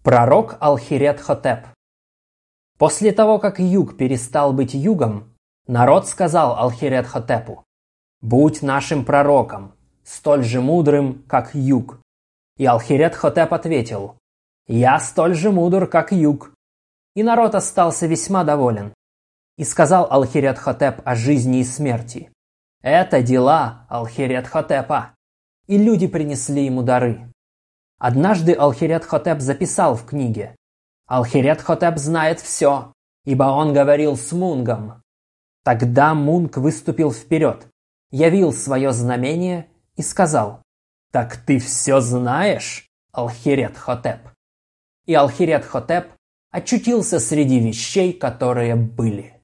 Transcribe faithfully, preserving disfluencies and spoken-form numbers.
Пророк Алхирет-Хотеп. После того, как юг перестал быть югом, народ сказал Алхирет-Хотепу: «Будь нашим пророком, столь же мудрым, как юг». И Алхирет-Хотеп ответил: «Я столь же мудр, как юг». И народ остался весьма доволен. И сказал Алхирет-Хотеп о жизни и смерти: «Это дела Алхирет-Хотепа». И люди принесли ему дары. Однажды Алхирет-Хотеп записал в книге: «Алхирет-Хотеп знает все, ибо он говорил с Мунгом». Тогда Мунг выступил вперед, явил свое знамение и сказал: «Так ты все знаешь, Алхирет-Хотеп?» И Алхирет-Хотеп очутился среди вещей, которые были.